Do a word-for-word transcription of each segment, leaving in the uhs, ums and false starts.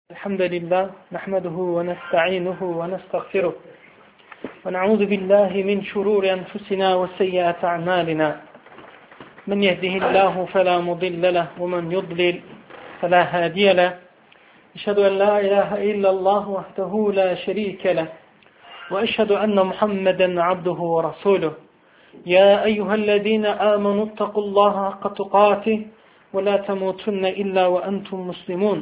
الحمد لله نحمده ونستعينه ونستغفره ونعوذ بالله من شرور أنفسنا وسيئات أعمالنا من يهده الله فلا مضل له ومن يضلل فلا هادي له أشهد أن لا إله إلا الله وحده لا شريك له وأشهد أن محمدا عبده ورسوله يا أيها الذين آمنوا اتقوا الله حق تقاته ولا تموتن إلا وأنتم مسلمون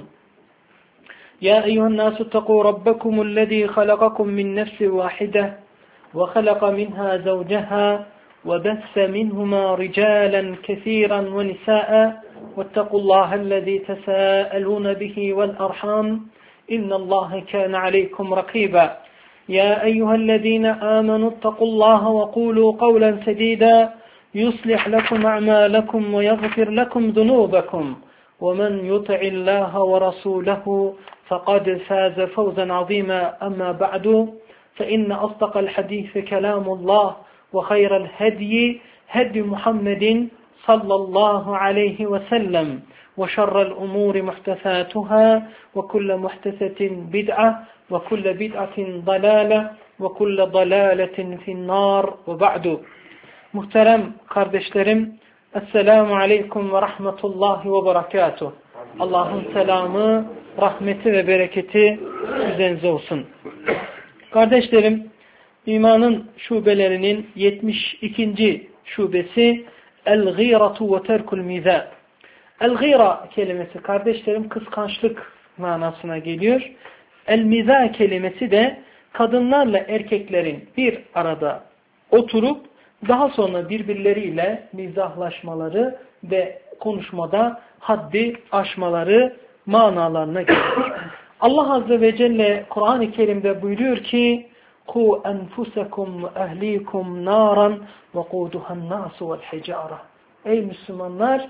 يا أيها الناس اتقوا ربكم الذي خلقكم من نفس واحدة وخلق منها زوجها وبث منهما رجالا كثيرا ونساء واتقوا الله الذي تساءلون به والأرحام إن الله كان عليكم رقيبا يا أيها الذين آمنوا اتقوا الله وقولوا قولا سديدا يصلح لكم أعمالكم ويغفر لكم ذنوبكم ومن يطع الله ورسوله فقد فاز فوزا عظيما أما بعد فإن أصدق الحديث كلام الله وخير الهدي هدي محمد صلى الله عليه وسلم وشر الأمور محدثاتها وكل محدثة بدعة وكل بدعة ضلالة وكل ضلالة في النار وبعد. Muhterem kardeşlerim, Esselamu Aleyküm ve Rahmetullahi ve Berekatuh. Allah'ın selamı, rahmeti ve bereketi üzerinize olsun. Kardeşlerim, imanın şubelerinin yetmiş ikinci şubesi El-Gîratu ve Terkul Mizâ. El-Gîra kelimesi kardeşlerim kıskançlık manasına geliyor. El-Mizâ kelimesi de kadınlarla erkeklerin bir arada oturup daha sonra birbirleriyle mizahlaşmaları ve konuşmada haddi aşmaları manalarına geliyor. Allah Azze ve Celle Kur'an-ı Kerim'de buyuruyor ki "Ku enfusekum ehlikum naran ve kuduhan nasu vel hicara." Ey Müslümanlar,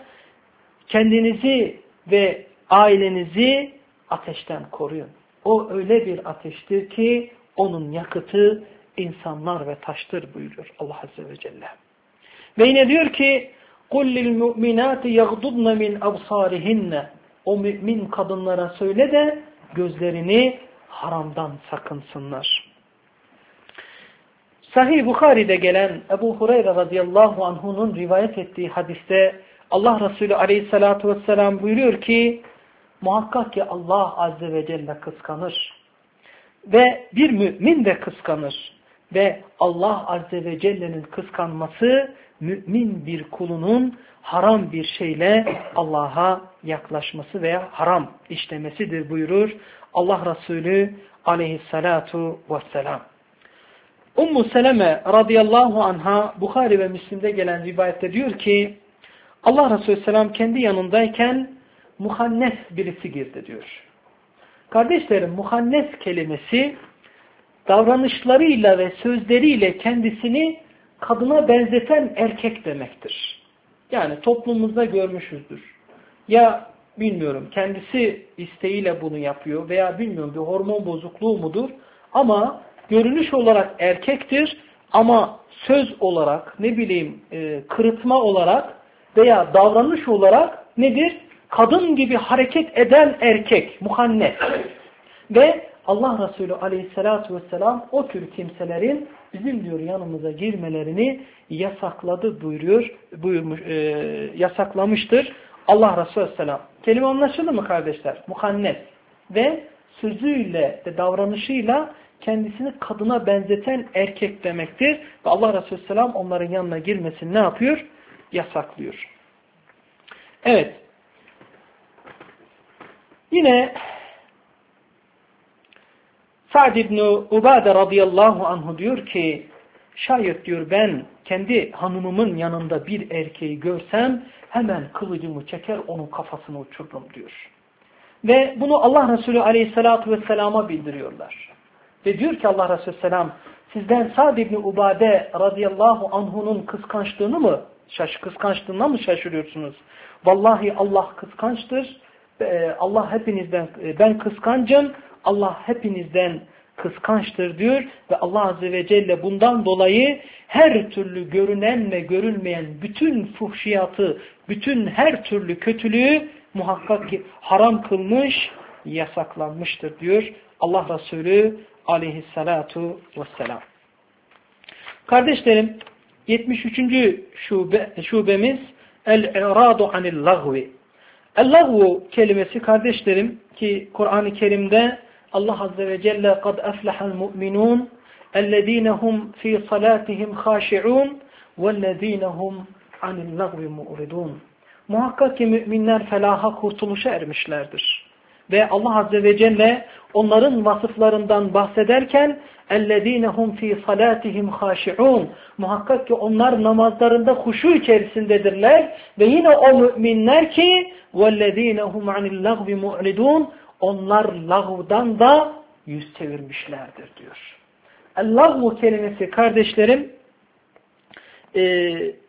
kendinizi ve ailenizi ateşten koruyun. O öyle bir ateştir ki onun yakıtı insanlar ve taştır buyuruyor Allah Azze ve Celle. Ve yine diyor ki قُلْ لِلْمُؤْمِنَاتِ يَغْضُضْنَ مِنْ أَبْصَارِهِنَّ O mümin kadınlara söyle de gözlerini haramdan sakınsınlar. Sahih Bukhari'de gelen Ebu Hureyre radıyallahu anhu'nun rivayet ettiği hadiste Allah Resulü aleyhissalatu vesselam buyuruyor ki muhakkak ki Allah Azze ve Celle kıskanır ve bir mümin de kıskanır. Ve Allah Azze ve Celle'nin kıskanması mümin bir kulunun haram bir şeyle Allah'a yaklaşması veya haram işlemesidir buyurur Allah Resulü aleyhissalatu vesselam. Ummu Seleme radıyallahu anha Bukhari ve Müslim'de gelen rivayette diyor ki Allah Resulü selam kendi yanındayken muhannes birisi girdi diyor. Kardeşlerim, muhannes kelimesi davranışlarıyla ve sözleriyle kendisini kadına benzeten erkek demektir. Yani toplumumuzda görmüşüzdür. Ya bilmiyorum kendisi isteğiyle bunu yapıyor veya bilmiyorum bir hormon bozukluğu mudur ama görünüş olarak erkektir ama söz olarak ne bileyim e, kırıtma olarak veya davranış olarak nedir? Kadın gibi hareket eden erkek, muhannes. Ve Allah Resulü aleyhissalatu vesselam o tür kimselerin bizim diyor yanımıza girmelerini yasakladı buyuruyor, buyurmuş, e, yasaklamıştır Allah Resulü aleyhisselam. Kelime anlaşıldı mı kardeşler? Muhannes ve sözüyle ve davranışıyla kendisini kadına benzeten erkek demektir. Ve Allah Resulü aleyhisselam onların yanına girmesini ne yapıyor? Yasaklıyor. Evet. Yine Sa'd ibn Ubade radıyallahu anhu diyor ki şayet diyor ben kendi hanımımın yanında bir erkeği görsem hemen kılıcımı çeker onun kafasını uçururum diyor. Ve bunu Allah Resulü aleyhissalatu vesselama bildiriyorlar. Ve diyor ki Allah Resulü selam sizden Sa'd ibn Ubade radıyallahu anhu'nun kıskançlığını mı şaş kıskançlığına mı şaşırıyorsunuz? Vallahi Allah kıskançtır. Allah hepinizden ben kıskancım. Allah hepinizden kıskançtır diyor ve Allah Azze ve Celle bundan dolayı her türlü görünen ve görülmeyen bütün fuhşiyatı, bütün her türlü kötülüğü muhakkak ki haram kılmış yasaklanmıştır diyor Allah Resulü aleyhissalatu vesselam. Kardeşlerim, yetmiş üçüncü şube, şubemiz el-i'radu anil lagvi. El-lagvu kelimesi kardeşlerim ki Kur'an-ı Kerim'de Allah Azze ve Celle kad aflahal mu'minun ellezine hum fi salatihim khashi'un vellezine hum anil lagvi mu'ridun. Muhakkak ki müminler felaha, kurtuluşa ermişlerdir. Ve Allah Azze ve Celle onların vasıflarından bahsederken اَلَّذ۪ينَ هُمْ ف۪ي صَلَاتِهِمْ خَاشِعُونَ muhakkak ki onlar namazlarında huşu içerisindedirler ve yine o müminler ki وَالَّذ۪ينَ هُمْ عَنِ اللَّغْوِ مُعْرِدُونَ onlar lağvdan da yüz çevirmişlerdir diyor. El-lağvu kelimesi kardeşlerim e,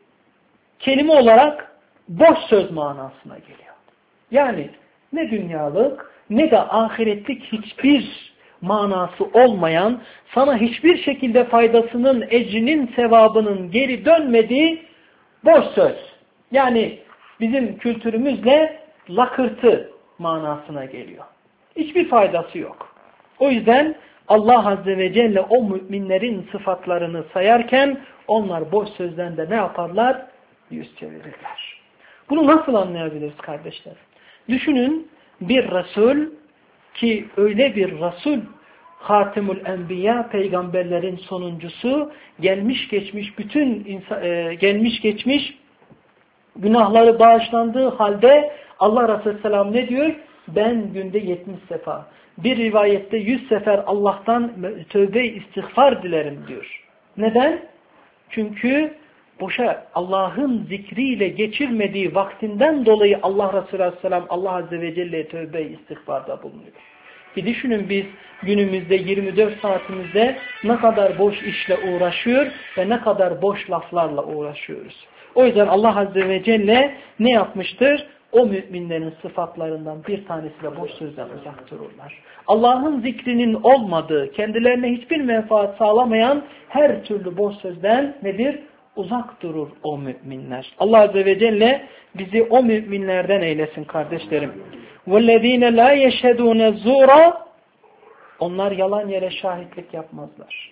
kelime olarak boş söz manasına geliyor. Yani ne dünyalık ne de ahiretlik hiçbir manası olmayan, sana hiçbir şekilde faydasının, ecrinin, sevabının geri dönmediği boş söz. Yani bizim kültürümüzle lakırtı manasına geliyor. Hiçbir faydası yok. O yüzden Allah Azze ve Celle o müminlerin sıfatlarını sayarken onlar boş sözden de ne yaparlar? Yüz çevirirler. Bunu nasıl anlayabiliriz kardeşler? Düşünün bir Resul ki öyle bir Resul, Hatimul Enbiya, peygamberlerin sonuncusu, gelmiş geçmiş bütün insan, e, gelmiş geçmiş günahları bağışlandığı halde Allah Resulü Selam ne diyor? Ben günde yetmiş sefa, bir rivayette yüz sefer Allah'tan tövbe istiğfar dilerim diyor. Neden? Çünkü boşa Allah'ın zikriyle geçirmediği vaktinden dolayı Allah Resulü Aleyhisselam Allah Azze ve Celle'ye tövbe istiğfarda bulunuyor. Bir düşünün biz günümüzde yirmi dört saatimizde ne kadar boş işle uğraşıyor ve ne kadar boş laflarla uğraşıyoruz. O yüzden Allah Azze ve Celle ne yapmıştır? O müminlerin sıfatlarından bir tanesiyle boş sözden uzak dururlar. Allah'ın zikrinin olmadığı, kendilerine hiçbir menfaat sağlamayan her türlü boş sözden nedir? Uzak durur o müminler. Allah Azze ve Celle bizi o müminlerden eylesin kardeşlerim. وَالَّذ۪ينَ لَا يَشْهَدُونَ الزُّورَ onlar yalan yere şahitlik yapmazlar.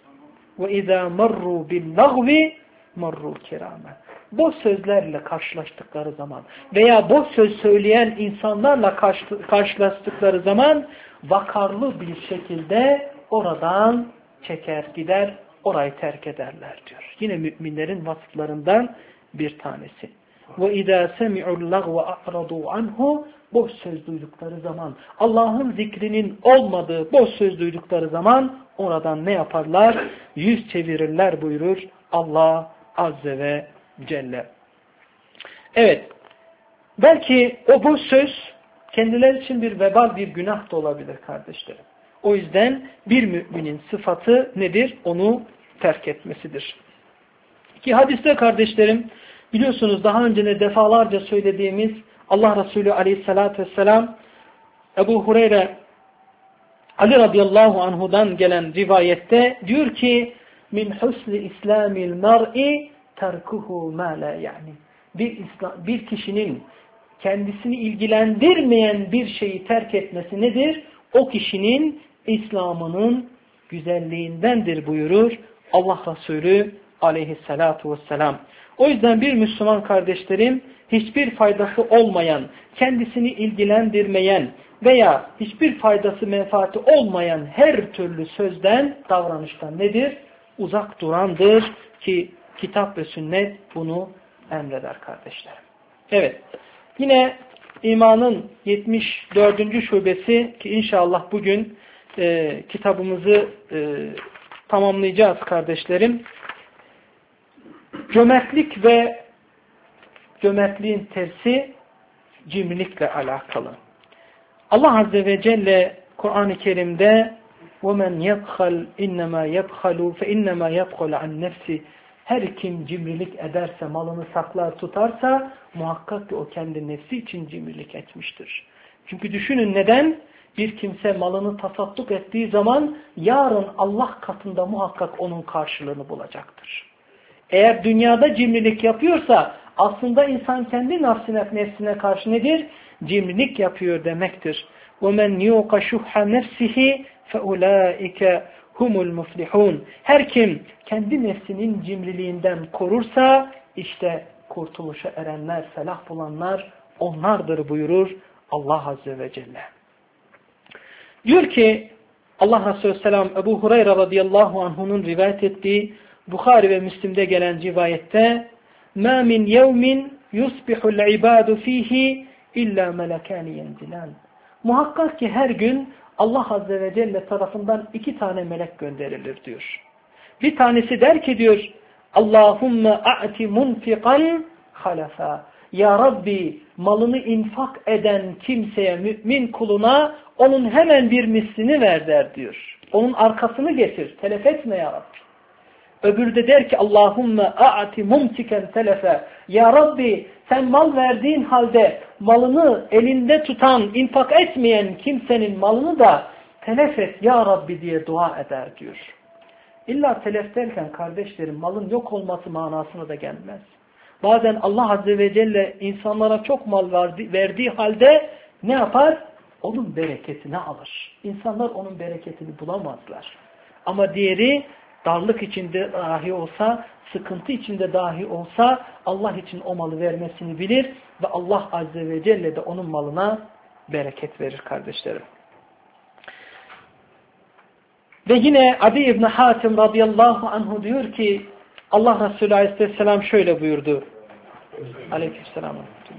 وَاِذَا مَرُّوا بِاللَّغْوِ مَرُّوا كِرَامًا boş sözlerle karşılaştıkları zaman veya boş söz söyleyen insanlarla karşılaştıkları zaman vakarlı bir şekilde oradan çeker gider, orayı terk ederler diyor. Yine müminlerin vasıflarından bir tanesi. وَاِذَا سَمِعُوا اللَّغْوَ أَعْرَضُوا عَنْهُ boş söz duydukları zaman, Allah'ın zikrinin olmadığı boş söz duydukları zaman oradan ne yaparlar? Yüz çevirirler buyurur Allah Azze ve Celle. Evet, belki o boş söz kendileri için bir vebal, bir günah da olabilir kardeşlerim. O yüzden bir müminin sıfatı nedir? Onu terk etmesidir. Ki hadiste kardeşlerim, biliyorsunuz daha önce de defalarca söylediğimiz Allah Resulü Aleyhisselatü Vesselam Ebu Hureyre Ali radıyallahu anhudan gelen rivayette diyor ki min husni islamil mar'i terkuhu ma la yani bir, bir kişinin kendisini ilgilendirmeyen bir şeyi terk etmesi nedir? O kişinin İslam'ının güzelliğindendir buyurur Allah Resulü Aleyhisselatü Vesselam. O yüzden bir Müslüman kardeşlerim hiçbir faydası olmayan, kendisini ilgilendirmeyen veya hiçbir faydası menfaati olmayan her türlü sözden, davranıştan nedir? Uzak durandır ki kitap ve sünnet bunu emreder kardeşlerim. Evet, yine imanın yetmiş dördüncü şubesi ki inşallah bugün e, kitabımızı e, tamamlayacağız kardeşlerim. Cömertlik ve cömertliğin tersi cimrilikle alakalı. Allah Azze ve Celle Kur'an-ı Kerim'de وَمَنْ يَبْخَلْ اِنَّمَا يَبْخَلُوا فَاِنَّمَا يَبْخَلُ عَنْ نَفْسِ her kim cimrilik ederse, malını saklar tutarsa muhakkak ki o kendi nefsi için cimrilik etmiştir. Çünkü düşünün neden? Bir kimse malını tasadduk ettiği zaman yarın Allah katında muhakkak onun karşılığını bulacaktır. Eğer dünyada cimrilik yapıyorsa aslında insan kendi nefsine, nefsine karşı nedir? Cimrilik yapıyor demektir. وَمَنْ يُوقَ شُحَّ نَفْسِهِ فَاُولَٰئِكَ humul muflihun. Her kim kendi nefsinin cimriliğinden korursa işte kurtuluşa erenler, felah bulanlar onlardır buyurur Allah Azze ve Celle. Diyor ki Allah Resulü Selam Ebu Hureyre radıyallahu anh'unun rivayet ettiği Bukhari ve Müslim'de gelen rivayette مَا مِنْ يَوْمٍ يُصْبِحُ الْعِبَادُ ف۪يهِ اِلَّا مَلَكَانِ يَنْزِلَانِ. Muhakkak ki her gün Allah Azze ve Celle tarafından iki tane melek gönderilir diyor. Bir tanesi der ki diyor Allahümme a'ti munfiqan halafa. Ya Rabbi malını infak eden kimseye, mümin kuluna onun hemen bir mislini ver der diyor. Onun arkasını getir. Telef etme ya Rabbi. Öbürü de der ki Allahümme a'ti mumsiken telefe. Ya Rabbi sen mal verdiğin halde malını elinde tutan, infak etmeyen kimsenin malını da telef et ya Rabbi diye dua eder diyor. İlla telef derken kardeşlerim malın yok olması manasına da gelmez. Bazen Allah Azze ve Celle insanlara çok mal verdi, verdiği halde ne yapar? Onun bereketini alır. İnsanlar onun bereketini bulamazlar. Ama diğeri darlık içinde dahi olsa, sıkıntı içinde dahi olsa Allah için o malı vermesini bilir ve Allah Azze ve Celle de onun malına bereket verir kardeşlerim. Ve yine Adi İbni Hatim radıyallahu anhu diyor ki Allah Resulü aleyhisselam şöyle buyurdu. Aleykümselam.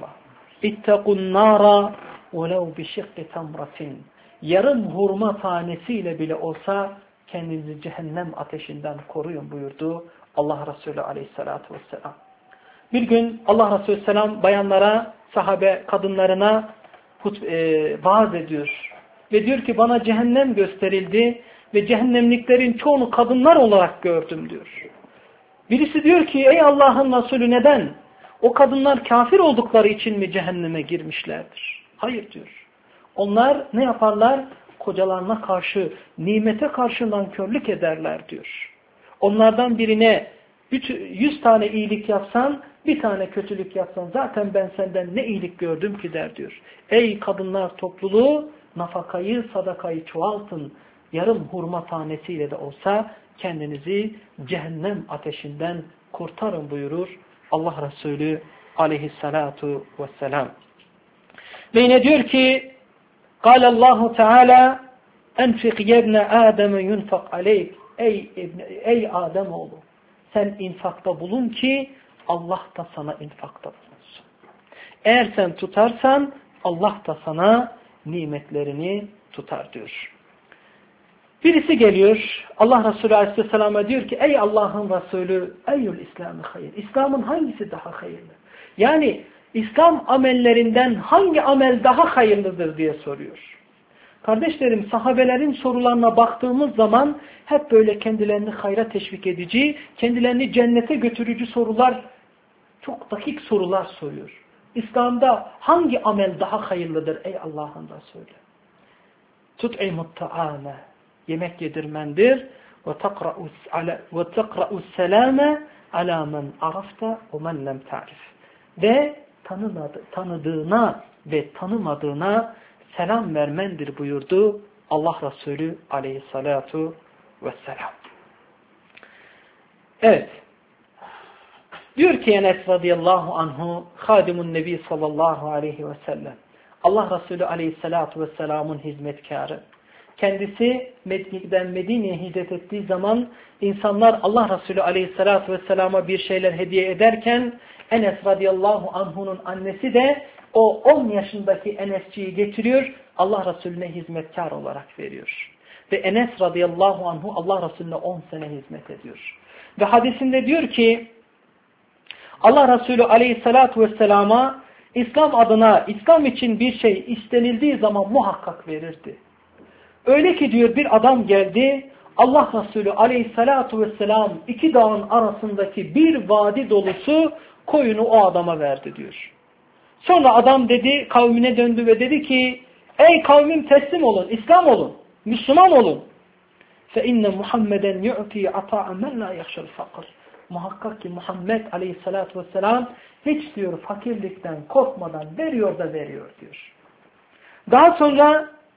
İttekun nara velev bişikki tamratin. Yarım hurma tanesiyle bile olsa kendinizi cehennem ateşinden koruyun buyurdu Allah Resulü aleyhissalatu vesselam. Bir gün Allah Resulü selam bayanlara, sahabe kadınlarına e, vaaz ediyor. Ve diyor ki bana cehennem gösterildi ve cehennemliklerin çoğunu kadınlar olarak gördüm diyor. Birisi diyor ki ey Allah'ın Resulü neden? O kadınlar kafir oldukları için mi cehenneme girmişlerdir? Hayır diyor. Onlar ne yaparlar? Kocalarına karşı, nimete karşı nankörlük ederler diyor. Onlardan birine yüz tane iyilik yapsan, bir tane kötülük yapsan zaten ben senden ne iyilik gördüm ki der diyor. Ey kadınlar topluluğu nafakayı, sadakayı çoğaltın. Yarım hurma tanesiyle de olsa kendinizi cehennem ateşinden kurtarın buyurur Allah Resulü aleyhissalatu vesselam. Ve yine diyor ki Allahu Teala enfik yebne Adem'e yunfak aleyk. Ey, ey Adem oğlu sen infakta bulun ki Allah da sana infakta bulunsun. Eğer sen tutarsan Allah da sana nimetlerini tutar diyor. Birisi geliyor Allah Resulü Aleyhisselam'a diyor ki ey Allah'ın Resulü eyyül İslam'ı hayır. İslam'ın hangisi daha hayırlı? Yani İslam amellerinden hangi amel daha hayırlıdır diye soruyor. Kardeşlerim sahabelerin sorularına baktığımız zaman hep böyle kendilerini hayra teşvik edici, kendilerini cennete götürücü sorular, çok dakik sorular soruyor. İslam'da hangi amel daha hayırlıdır ey Allah'ın Resulü? Tut'imut ta'ame, yemek yedirmendir. Ve tekra'us selame ala men arafta ve men lem ta'rif. Ve tanımadı, tanıdığına ve tanımadığına selam vermendir buyurdu Allah Resulü aleyhissalatu vesselam. Evet. Diyor ki Enes radıyallahu anhu hadimun nebi sallallahu aleyhi ve sellem. Allah Resulü aleyhissalatu vesselamın hizmetkarı. Kendisi Mekke'den Medine'ye hicret ettiği zaman insanlar Allah Resulü aleyhissalatu vesselama bir şeyler hediye ederken Enes radıyallahu anhu'nun annesi de o on yaşındaki Enesciyi getiriyor, Allah Resulüne hizmetkar olarak veriyor. Ve Enes radıyallahu anhu Allah Resulüne on sene hizmet ediyor. Ve hadisinde diyor ki Allah Resulü aleyhissalatu vesselama İslam adına, İslam için bir şey istenildiği zaman muhakkak verirdi. Öyle ki diyor bir adam geldi, Allah Resulü aleyhissalatu vesselam iki dağın arasındaki bir vadi dolusu koyunu o adama verdi diyor. Sonra adam dedi, kavmine döndü ve dedi ki, ey kavmim teslim olun, İslam olun, Müslüman olun. فَاِنَّ مُحَمَّدًا يُعْتِي عَطَاءً مَنْ لَا يَخْشَ الْفَقْرِ. Muhakkak ki Muhammed aleyhissalatu vesselam hiç diyor fakirlikten korkmadan veriyor da veriyor diyor. Daha sonra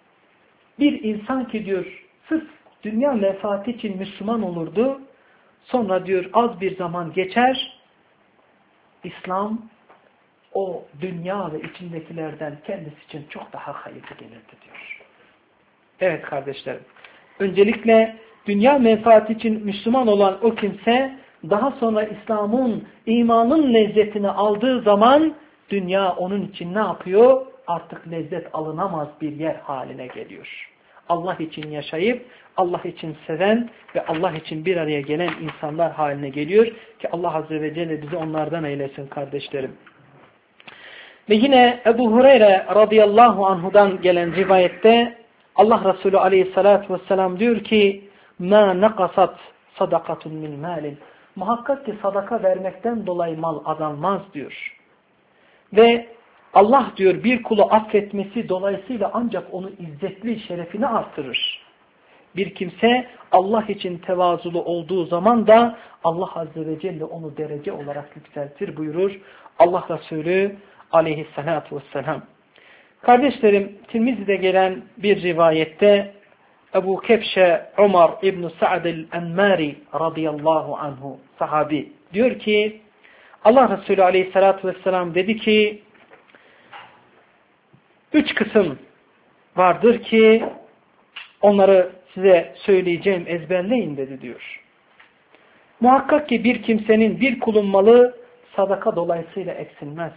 bir insan ki diyor sırf dünya menfaati için Müslüman olurdu. Sonra diyor az bir zaman geçer. İslam o dünya ve içindekilerden kendisi için çok daha hayırlı gelirdi diyor. Evet kardeşlerim. Öncelikle dünya menfaati için Müslüman olan o kimse daha sonra İslam'ın, imanın lezzetini aldığı zaman dünya onun için ne yapıyor? Artık lezzet alınamaz bir yer haline geliyor. Allah için yaşayıp Allah için seven ve Allah için bir araya gelen insanlar haline geliyor ki Allah Azze ve Celle bizi onlardan eylesin kardeşlerim. Ve yine Ebu Hureyre radıyallahu anhudan gelen rivayette Allah Resulü aleyhissalatu vesselam diyor ki مَا نَقَصَتْ صَدَقَةٌ مِنْ مَالٍ Muhakkak ki sadaka vermekten dolayı mal azalmaz diyor. Ve Allah diyor bir kulu affetmesi dolayısıyla ancak onu izzetli, şerefini artırır. Bir kimse Allah için tevazulu olduğu zaman da Allah Azze ve Celle onu derece olarak yükseltir buyurur Allah Resulü aleyhissalatu vesselam. Kardeşlerim, Tirmizi'de gelen bir rivayette Ebu Kebşe Umar İbn-i Sa'd el-Emmari radıyallahu anhu sahabi diyor ki Allah Resulü aleyhissalatu vesselam dedi ki üç kısım vardır ki onları size söyleyeceğim, ezberleyin dedi diyor. Muhakkak ki bir kimsenin, bir kulun malı sadaka dolayısıyla eksilmez.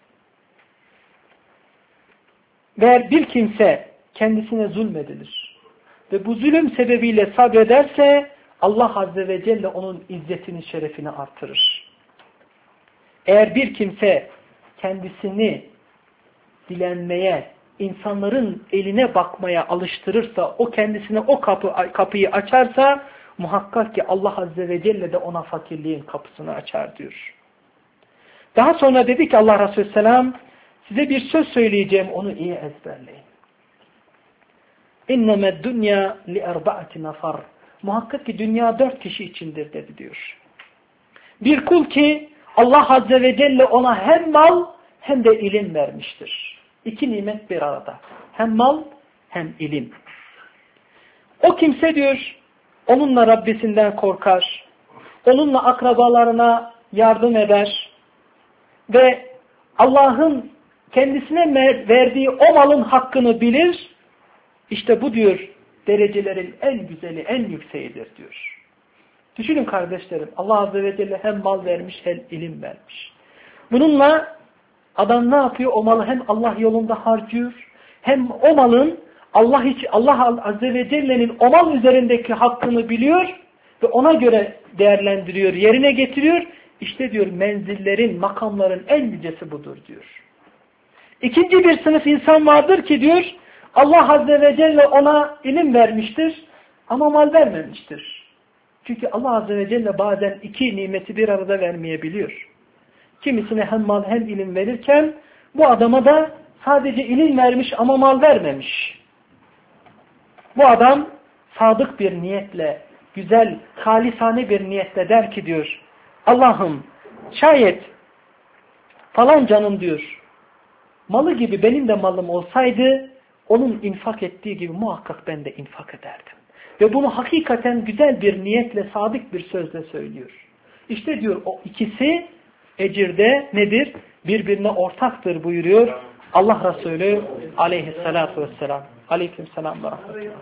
Ve bir kimse kendisine zulmedilir ve bu zulüm sebebiyle sabrederse Allah Azze ve Celle onun izzetini, şerefini artırır. Eğer bir kimse kendisini dilenmeye, insanların eline bakmaya alıştırırsa, o kendisine o kapı, kapıyı açarsa muhakkak ki Allah Azze ve Celle de ona fakirliğin kapısını açar diyor. Daha sonra dedi ki Allah Resulü Selam size bir söz söyleyeceğim, onu iyi ezberleyin. İnnemed dünya li erba'ati nafar. Muhakkak ki dünya dört kişi içindir dedi diyor. Bir kul ki Allah Azze ve Celle ona hem mal hem de ilim vermiştir. İki nimet bir arada. Hem mal hem ilim. O kimse diyor onunla Rabbisinden korkar. Onunla akrabalarına yardım eder. Ve Allah'ın kendisine verdiği o malın hakkını bilir. İşte bu diyor derecelerin en güzeli, en yükseğidir diyor. Düşünün kardeşlerim, Allah Azze ve Celle hem mal vermiş hem ilim vermiş. Bununla adam ne yapıyor? O malı hem Allah yolunda harcıyor, hem o malın Allah için, Allah Azze ve Celle'nin o mal üzerindeki hakkını biliyor ve ona göre değerlendiriyor, yerine getiriyor. İşte diyor menzillerin, makamların en yücesi budur diyor. İkinci bir sınıf insan vardır ki diyor Allah Azze ve Celle ona ilim vermiştir ama mal vermemiştir. Çünkü Allah Azze ve Celle bazen iki nimeti bir arada vermeyebiliyor. Kimisine hem mal hem ilim verirken bu adama da sadece ilim vermiş ama mal vermemiş. Bu adam sadık bir niyetle, güzel, halisane bir niyetle der ki diyor Allah'ım şayet falan canım diyor malı gibi benim de malım olsaydı onun infak ettiği gibi muhakkak ben de infak ederdim. Ve bunu hakikaten güzel bir niyetle, sadık bir sözle söylüyor. İşte diyor o ikisi ecirde nedir? Birbirine ortaktır buyuruyor Allah Resulü aleyhissalatu vesselam. Aleykümselam ve rahmetullah.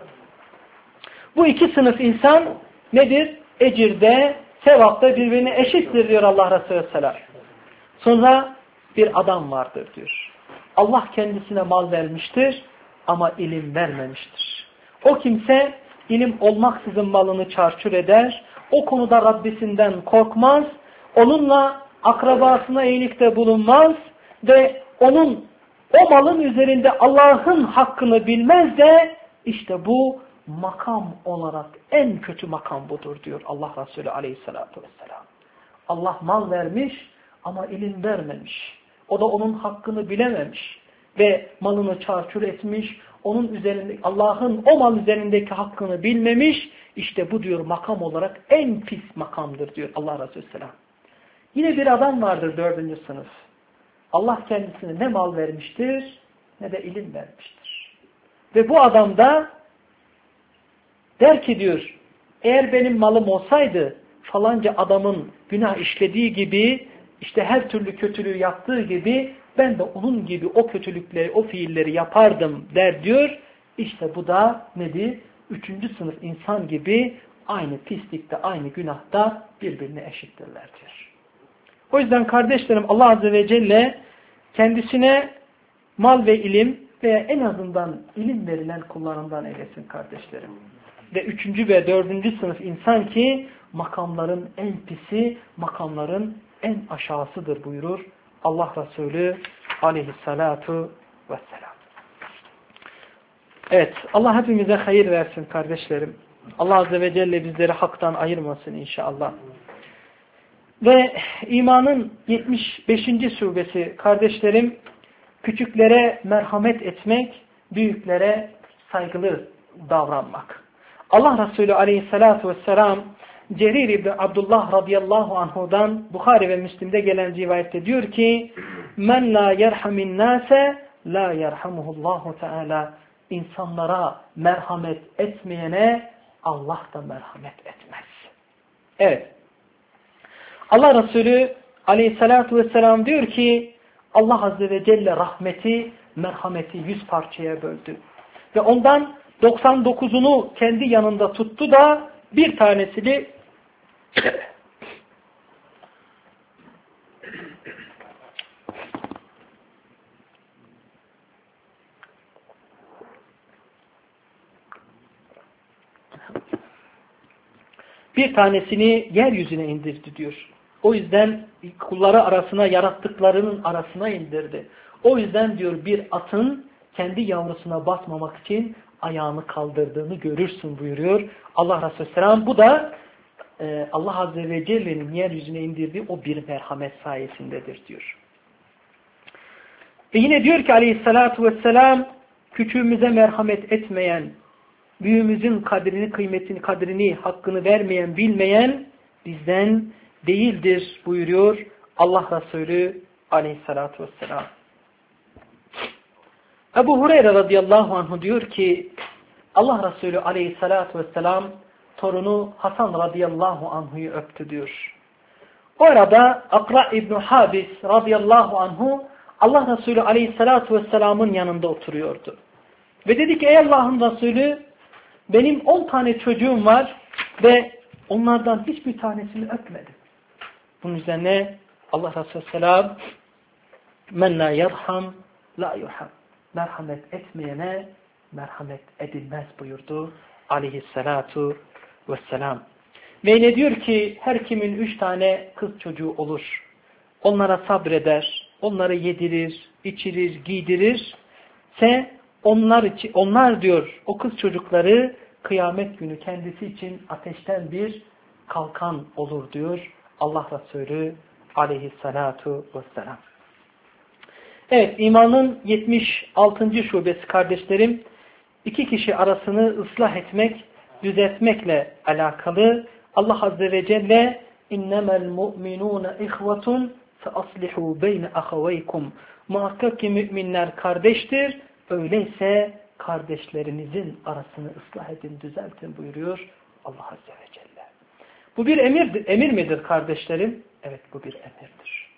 Bu iki sınıf insan nedir? Ecirde, sevapta birbirine eşittir diyor Allah Resulü vesselam. Sonra bir adam vardır diyor. Allah kendisine mal vermiştir ama ilim vermemiştir. O kimse ilim olmaksızın malını çarçur eder. O konuda Rabbisinden korkmaz. Onunla akrabasına iyilikte bulunmaz. Ve onun o malın üzerinde Allah'ın hakkını bilmez de işte bu makam olarak en kötü makam budur diyor Allah Resulü aleyhissalatu vesselam. Allah mal vermiş ama ilim vermemiş. O da onun hakkını bilememiş. Ve malını çarçur etmiş. Onun üzerinde Allah'ın o mal üzerindeki hakkını bilmemiş. İşte bu diyor makam olarak en pis makamdır diyor Allah Resulü Selam. Yine bir adam vardır dördüncü sınıf. Allah kendisine ne mal vermiştir ne de ilim vermiştir. Ve bu adam da Der ki diyor, eğer benim malım olsaydı falanca adamın günah işlediği gibi, işte her türlü kötülüğü yaptığı gibi ben de onun gibi o kötülükleri, o fiilleri yapardım der diyor. İşte bu da nedir? Üçüncü sınıf insan gibi aynı pislikte, aynı günahta birbirine eşittirler diyor. O yüzden kardeşlerim, Allah Azze ve Celle kendisine mal ve ilim veya en azından ilim verilen kullarından eylesin kardeşlerim. Ve üçüncü ve dördüncü sınıf insan ki makamların en pisi, makamların en aşağısıdır buyurur Allah Resulü aleyhissalatu vesselam. Evet, Allah hepimize hayır versin kardeşlerim. Allah Azze ve Celle bizleri haktan ayırmasın inşallah. Ve imanın yetmiş beşinci suresi kardeşlerim, küçüklere merhamet etmek, büyüklere saygılı davranmak. Allah Resulü aleyhissalatu vesselam Cerir İbni Abdullah radıyallahu anhudan Bukhari ve Müslim'de gelen rivayette diyor ki men la yerhamin nase la yerhamuhullahu teala, insanlara merhamet etmeyene Allah da merhamet etmez. Evet. Allah Resulü aleyhissalatu vesselam diyor ki Allah Azze ve Celle rahmeti, merhameti yüz parçaya böldü. Ve ondan doksan dokuzunu kendi yanında tuttu da bir tanesini bir tanesini yeryüzüne indirdi diyor. O yüzden kulları arasına, yarattıklarının arasına indirdi. O yüzden diyor bir atın kendi yavrusuna basmamak için ayağını kaldırdığını görürsün buyuruyor Allah Resulü Selam. Bu da e, Allah Azze ve Celle'nin yeryüzüne indirdiği o bir merhamet sayesindedir diyor. Ve yine diyor ki aleyhissalatu vesselam, küçüğümüze merhamet etmeyen, büyüğümüzün kadrini, kıymetini, kadrini, hakkını vermeyen, bilmeyen bizden değildir buyuruyor Allah Resulü aleyhissalatu vesselam. Ebu Hureyre radıyallahu anh diyor ki Allah Resulü aleyhissalatu vesselam torunu Hasan radıyallahu anhu'yu öptü diyor. O arada Akra İbni Habis radıyallahu anhu Allah Resulü aleyhissalatu vesselamın yanında oturuyordu. Ve dedi ki ey Allah'ın Resulü, benim on tane çocuğum var ve onlardan hiçbir tanesini öpmedim. Bunun üzerine Allah Resulü Selam men la yerham la yuham, merhamet etmeyene merhamet edilmez buyurdu aleyhissalatu vesselam. Ve ne diyor ki her kimin üç tane kız çocuğu olur, onlara sabreder, onları yedirir, içirir, giydirir ise onlar için, onlar diyor o kız çocukları kıyamet günü kendisi için ateşten bir kalkan olur diyor Allah Resulü aleyhissalatu vesselam. Evet, imanın yetmiş altıncı şubesi kardeşlerim, iki kişi arasını ıslah etmek, düzeltmekle alakalı. Allah Azze ve Celle innemel mu'minûne ihvetun fe aslihû beyne ahaveykum, muhakkak ki müminler kardeştir, öyleyse kardeşlerinizin arasını ıslah edin, düzeltin buyuruyor Allah Azze ve Celle. Bu bir emirdir, emir midir kardeşlerim? Evet, bu bir emirdir.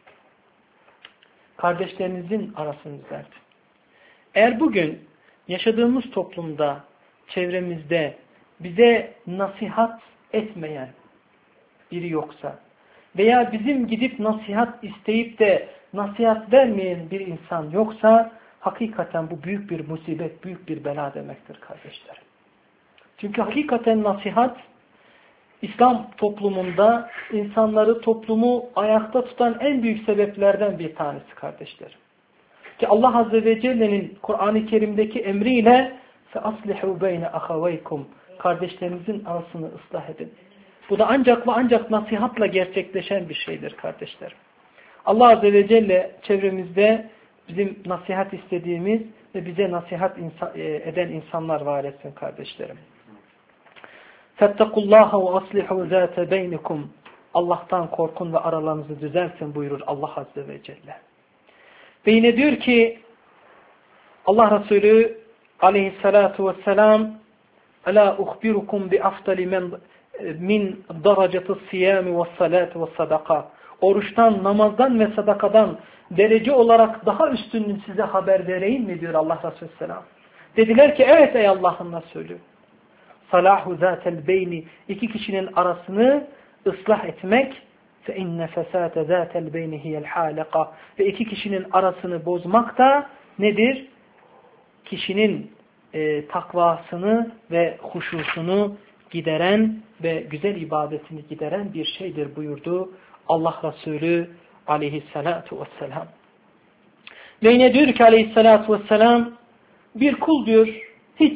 Kardeşlerinizin arasını düzeltin. Eğer bugün yaşadığımız toplumda, çevremizde bize nasihat etmeyen biri yoksa veya bizim gidip nasihat isteyip de nasihat vermeyen bir insan yoksa hakikaten bu büyük bir musibet, büyük bir bela demektir kardeşlerim. Çünkü hakikaten nasihat İslam toplumunda insanları, toplumu ayakta tutan en büyük sebeplerden bir tanesi kardeşlerim. Ki Allah Azze ve Celle'nin Kur'an-ı Kerim'deki emriyle فَأَصْلِحُوا بَيْنَ أَخَوَيْكُمْ, kardeşlerinizin arasını ıslah edin. Bu da ancak ve ancak nasihatla gerçekleşen bir şeydir kardeşlerim. Allah Azze ve Celle çevremizde bizim nasihat istediğimiz ve bize nasihat eden insanlar var etsin kardeşlerim. فَاتَّقُوا اللّٰهَ وَأَصْلِحُوا ذَاتَ بَيْنِكُمْ, Allah'tan korkun ve aralarınızı düzeltin buyurur Allah Azze ve Celle. Ve yine diyor ki Allah Resulü aleyhissalatu vesselam Ela uhbirukum bi afdali men min dereceti siyami ve salati ve sadaka. Oruçtan, namazdan ve sadakadan derece olarak daha üstünlüğünü size haber vereyim mi diyor Allah Resulü Selam. Dediler ki evet ey Allah'ın Resulü. Salahu zatel beyni, iki kişinin arasını ıslah etmek fe inne fesate zatel beyni hiyel halika, ve iki kişinin arasını bozmak da nedir? Kişinin e, takvasını ve huşusunu gideren ve güzel ibadetini gideren bir şeydir buyurdu Allah Resulü aleyhissalatu vesselam. Ve yine diyor ki aleyhissalatu vesselam, bir kul diyor hiç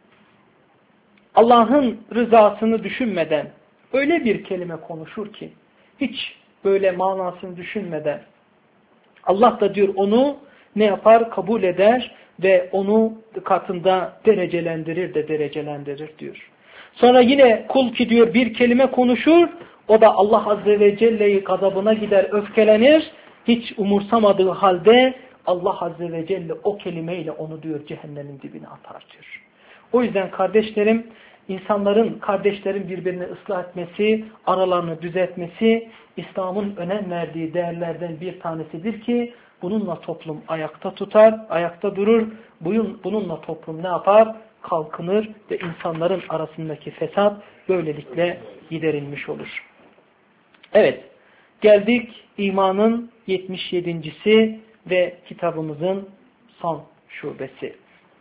Allah'ın rızasını düşünmeden öyle bir kelime konuşur ki, hiç böyle manasını düşünmeden Allah da diyor onu ne yapar? Kabul eder ve onu katında derecelendirir de derecelendirir diyor. Sonra yine kul ki diyor bir kelime konuşur, o da Allah Azze ve Celle'yi gazabına gider, öfkelenir, hiç umursamadığı halde Allah Azze ve Celle o kelimeyle onu diyor cehennemin dibine atar diyor. O yüzden kardeşlerim, insanların, kardeşlerin birbirini ıslah etmesi, aralarını düzeltmesi, İslam'ın önem verdiği değerlerden bir tanesidir ki, bununla toplum ayakta tutar, ayakta durur, bununla toplum ne yapar? Kalkınır ve insanların arasındaki fesat böylelikle giderilmiş olur. Evet, geldik imanın yetmiş yedincisi ve kitabımızın son şubesi.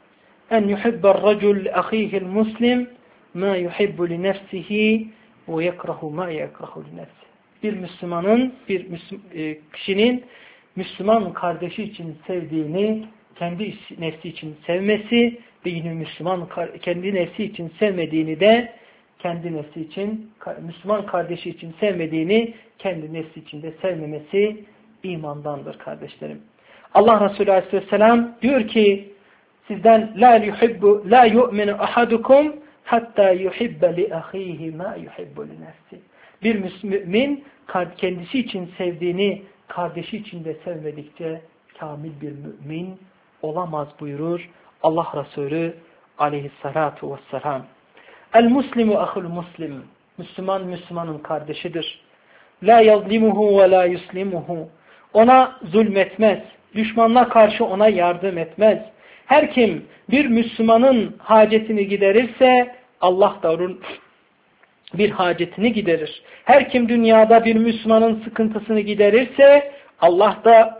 En yuhibber racul ahihil muslim ma yuhibbu li nefsihi ve yekrahu ma yekrahu li nefsihi. Bir Müslümanın, bir kişinin Müslüman kardeşi için sevdiğini kendi nefsi için sevmesi ve yine Müslüman kendi nefsi için sevmediğini de kendi nefsi için, Müslüman kardeşi için sevmediğini kendi nefsi için de sevmemesi imandandır kardeşlerim. Allah Resulü Aleyhisselam diyor ki sizden la yuhibbu la yu'minu ahadukum hatta yuhibbe li ahihi ma yuhibbu li nefsi. Bir mümin kendisi için sevdiğini kardeşi için de sevmedikçe kamil bir mümin olamaz buyurur Allah Resulü aleyhissalatu vesselam. El muslimu ahul muslim. Müslüman Müslümanın kardeşidir. La yazlimuhu ve la yuslimuhu. Ona zulmetmez. Düşmanına karşı ona yardım etmez. Her kim bir Müslümanın hacetini giderirse Allah da onun bir hacetini giderir. Her kim dünyada bir Müslümanın sıkıntısını giderirse Allah da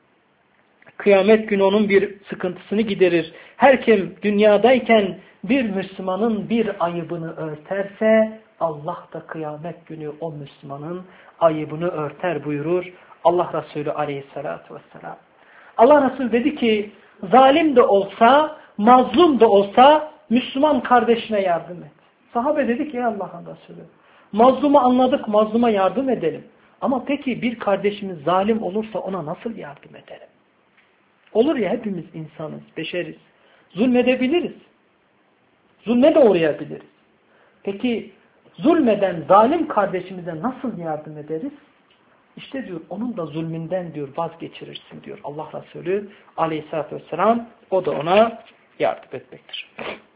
kıyamet günü onun bir sıkıntısını giderir. Her kim dünyadayken bir Müslümanın bir ayıbını örterse Allah da kıyamet günü o Müslümanın ayıbını örter buyurur Allah Resulü aleyhissalatu vesselam. Allah Resulü dedi ki zalim de olsa, mazlum da olsa Müslüman kardeşine yardım et. Sahabe dedi ki ey Allah'ın Resulü, mazlumu anladık, mazluma yardım edelim. Ama peki bir kardeşimiz zalim olursa ona nasıl yardım edelim? Olur ya, hepimiz insanız, beşeriz. Zulmedebiliriz. Zulme de uğrayabiliriz. Peki zulmeden zalim kardeşimize nasıl yardım ederiz? İşte diyor onun da zulmünden diyor vazgeçirirsin diyor Allah Resulü aleyhissalatü vesselam. O da ona yardım etmektir.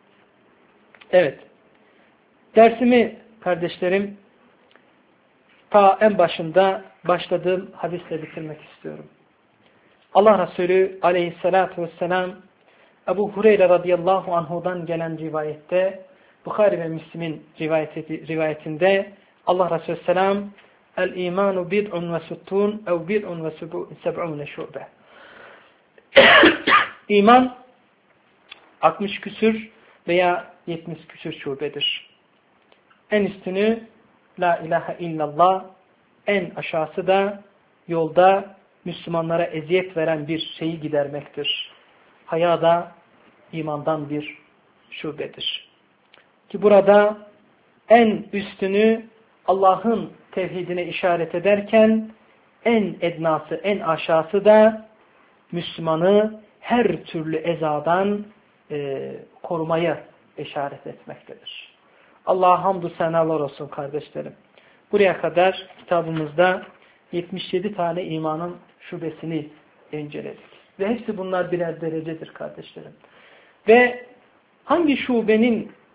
Evet. Dersimi kardeşlerim ta en başında başladığım hadisle bitirmek istiyorum. Allah Resulü aleyhissalatü vesselam Ebu Hureyre radıyallahu anhudan gelen rivayette, Bukhari ve Müslim'in rivayetinde Allah Resulü selam el imanu bid'un ve suttun ev bid'un ve seb'un şube. İman altmış küsür veya yetmiş küsür şubedir. En üstünü la ilahe illallah, en aşağısı da yolda Müslümanlara eziyet veren bir şeyi gidermektir. Haya da imandan bir şubedir. Ki burada en üstünü Allah'ın tevhidine işaret ederken en ednası, en aşağısı da Müslümanı her türlü ezadan e, korumaya işaret etmektedir. Allah'a hamdü senalar olsun kardeşlerim. Buraya kadar kitabımızda yetmiş yedi tane imanın şubesini inceledik. Ve hepsi bunlar birer derecedir kardeşlerim. Ve hangi şubenin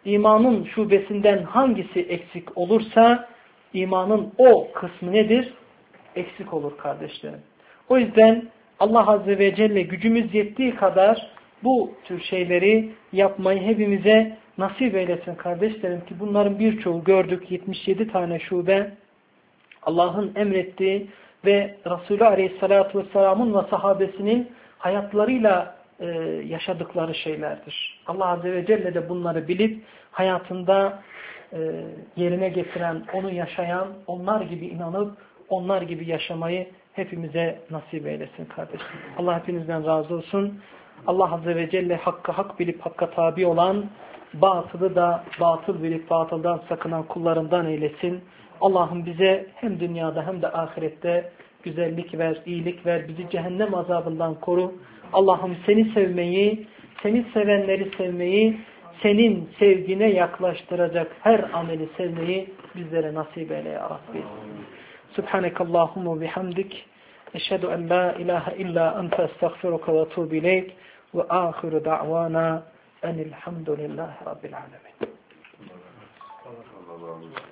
imanın şubesinden hangisi eksik olursa imanın o kısmı nedir? Eksik olur kardeşlerim. O yüzden Allah Azze ve Celle gücümüz yettiği kadar bu tür şeyleri yapmayı hepimize nasip eylesin kardeşlerim ki bunların birçoğu gördük. yetmiş yedi tane şube Allah'ın emrettiği ve Resulü Aleyhisselatü Vesselam'ın ve sahabesinin hayatlarıyla e, yaşadıkları şeylerdir. Allah Azze ve Celle de bunları bilip hayatında e, yerine getiren, onu yaşayan, onlar gibi inanıp onlar gibi yaşamayı hepimize nasip eylesin kardeşim. Allah hepinizden razı olsun. Allah Azze ve Celle hakkı hak bilip hakka tabi olan, batılı da batıl bilip batıldan sakınan kullarından eylesin. Allah'ım bize hem dünyada hem de ahirette güzellik ver, iyilik ver, bizi cehennem azabından koru. Allah'ım seni sevmeyi, seni sevenleri sevmeyi, senin sevgine yaklaştıracak her ameli sevmeyi bizlere nasip eyle ya Rabbi. Subhanekallahumma bihamdik. Eşhedü en la ilahe illa ente estağfiruka ve etûbü ileyk ve âhiru da'vana enilhamdülillahi rabbil alemin.